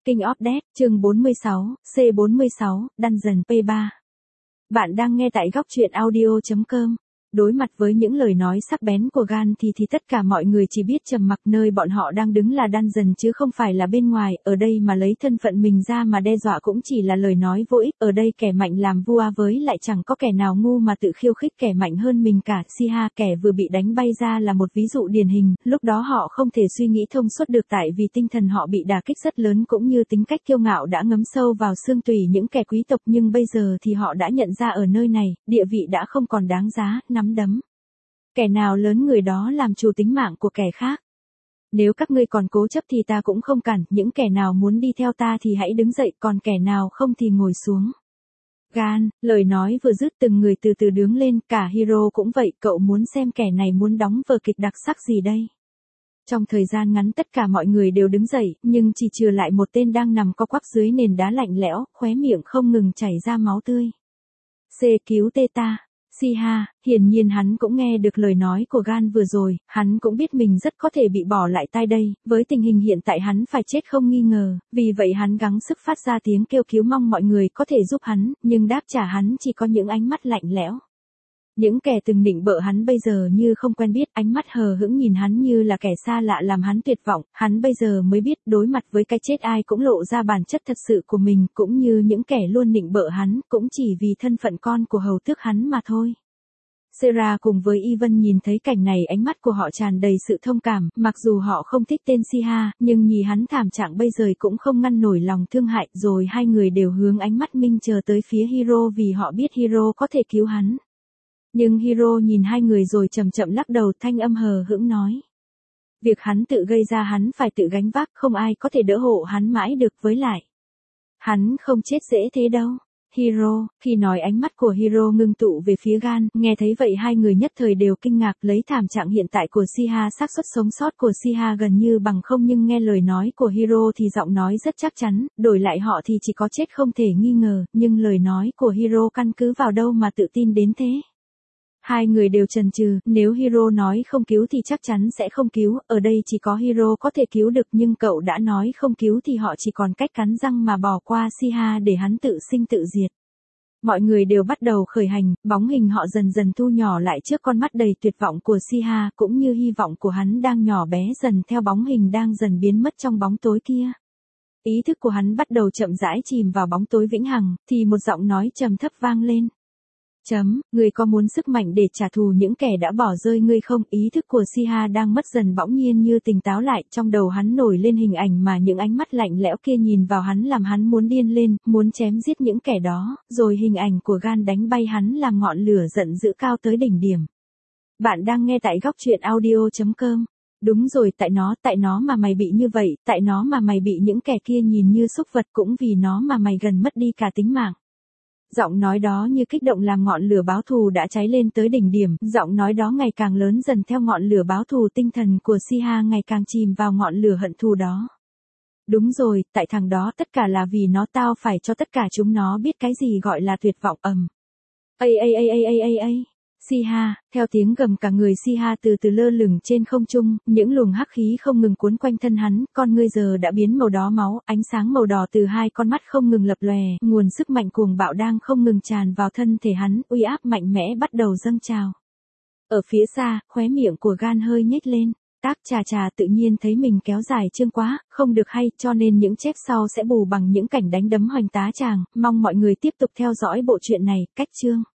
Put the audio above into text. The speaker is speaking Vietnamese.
King of Death, chương 46, C46, Dungeon P3. Bạn đang nghe tại góc truyện audio.com. Đối mặt với những lời nói sắc bén của Gan thì tất cả mọi người chỉ biết trầm mặc, nơi bọn họ đang đứng là dungeon chứ không phải là bên ngoài, ở đây mà lấy thân phận mình ra mà đe dọa cũng chỉ là lời nói vô ích, ở đây kẻ mạnh làm vua với lại chẳng có kẻ nào ngu mà tự khiêu khích kẻ mạnh hơn mình cả. Siha, kẻ vừa bị đánh bay ra, là một ví dụ điển hình, lúc đó họ không thể suy nghĩ thông suốt được tại vì tinh thần họ bị đả kích rất lớn cũng như tính cách kiêu ngạo đã ngấm sâu vào xương tủy những kẻ quý tộc, nhưng bây giờ thì họ đã nhận ra ở nơi này, địa vị đã không còn đáng giá, nắm đấm. Kẻ nào lớn người đó làm chủ tính mạng của kẻ khác. Nếu các ngươi còn cố chấp thì ta cũng không cản, những kẻ nào muốn đi theo ta thì hãy đứng dậy, còn kẻ nào không thì ngồi xuống. Gan, lời nói vừa dứt từng người từ từ đứng lên, cả Hiro cũng vậy, cậu muốn xem kẻ này muốn đóng vở kịch đặc sắc gì đây? Trong thời gian ngắn tất cả mọi người đều đứng dậy, nhưng chỉ trừ lại một tên đang nằm co quắp dưới nền đá lạnh lẽo, khóe miệng không ngừng chảy ra máu tươi. Cứu tê ta. Siha, hiển nhiên hắn cũng nghe được lời nói của Gan vừa rồi, hắn cũng biết mình rất có thể bị bỏ lại tai đây, với tình hình hiện tại hắn phải chết không nghi ngờ, vì vậy hắn gắng sức phát ra tiếng kêu cứu mong mọi người có thể giúp hắn, nhưng đáp trả hắn chỉ có những ánh mắt lạnh lẽo. Những kẻ từng nịnh bợ hắn bây giờ như không quen biết, ánh mắt hờ hững nhìn hắn như là kẻ xa lạ làm hắn tuyệt vọng, hắn bây giờ mới biết đối mặt với cái chết ai cũng lộ ra bản chất thật sự của mình, cũng như những kẻ luôn nịnh bợ hắn, cũng chỉ vì thân phận con của hầu tước hắn mà thôi. Sarah cùng với Ivan nhìn thấy cảnh này, ánh mắt của họ tràn đầy sự thông cảm, mặc dù họ không thích tên Siha, nhưng nhìn hắn thảm trạng bây giờ cũng không ngăn nổi lòng thương hại, rồi hai người đều hướng ánh mắt minh chờ tới phía Hiro vì họ biết Hiro có thể cứu hắn. Nhưng Hiro nhìn hai người rồi chậm chậm lắc đầu, thanh âm hờ hững nói. Việc hắn tự gây ra hắn phải tự gánh vác, không ai có thể đỡ hộ hắn mãi được, với lại. Hắn không chết dễ thế đâu. Hiro, khi nói ánh mắt của Hiro ngưng tụ về phía Gan, nghe thấy vậy hai người nhất thời đều kinh ngạc, lấy thảm trạng hiện tại của Siha, xác suất sống sót của Siha gần như bằng không, nhưng nghe lời nói của Hiro thì giọng nói rất chắc chắn, đổi lại họ thì chỉ có chết không thể nghi ngờ, nhưng lời nói của Hiro căn cứ vào đâu mà tự tin đến thế? Hai người đều chần chừ, nếu Hiro nói không cứu thì chắc chắn sẽ không cứu, ở đây chỉ có Hiro có thể cứu được, nhưng cậu đã nói không cứu thì họ chỉ còn cách cắn răng mà bỏ qua Siha để hắn tự sinh tự diệt. Mọi người đều bắt đầu khởi hành, bóng hình họ dần dần thu nhỏ lại trước con mắt đầy tuyệt vọng của Siha, cũng như hy vọng của hắn đang nhỏ bé dần theo bóng hình đang dần biến mất trong bóng tối kia. Ý thức của hắn bắt đầu chậm rãi chìm vào bóng tối vĩnh hằng, thì một giọng nói trầm thấp vang lên. Ngươi có muốn sức mạnh để trả thù những kẻ đã bỏ rơi ngươi không? Ý thức của Siha đang mất dần bỗng nhiên như tỉnh táo lại, trong đầu hắn nổi lên hình ảnh mà những ánh mắt lạnh lẽo kia nhìn vào hắn làm hắn muốn điên lên, muốn chém giết những kẻ đó, rồi hình ảnh của Gan đánh bay hắn làm ngọn lửa giận dữ cao tới đỉnh điểm. Bạn đang nghe tại góc truyện audio.com. Đúng rồi, tại nó mà mày bị như vậy, tại nó mà mày bị những kẻ kia nhìn như súc vật, cũng vì nó mà mày gần mất đi cả tính mạng. Giọng nói đó như kích động làm ngọn lửa báo thù đã cháy lên tới đỉnh điểm, giọng nói đó ngày càng lớn dần theo ngọn lửa báo thù, tinh thần của Siha ngày càng chìm vào ngọn lửa hận thù đó. Đúng rồi, tại thằng đó tất cả là vì nó, tao phải cho tất cả chúng nó biết cái gì gọi là tuyệt vọng. Siha, theo tiếng gầm cả người Siha từ từ lơ lửng trên không trung, những luồng hắc khí không ngừng cuốn quanh thân hắn, con ngươi giờ đã biến màu đỏ máu, ánh sáng màu đỏ từ hai con mắt không ngừng lập lòe, nguồn sức mạnh cuồng bạo đang không ngừng tràn vào thân thể hắn, uy áp mạnh mẽ bắt đầu dâng trào. Ở phía xa, khóe miệng của Gan hơi nhếch lên. Chà, tự nhiên thấy mình kéo dài chương quá, không được hay, cho nên những chép sau sẽ bù bằng những cảnh đánh đấm hoành tá tràng, mong mọi người tiếp tục theo dõi bộ truyện này, cách chương.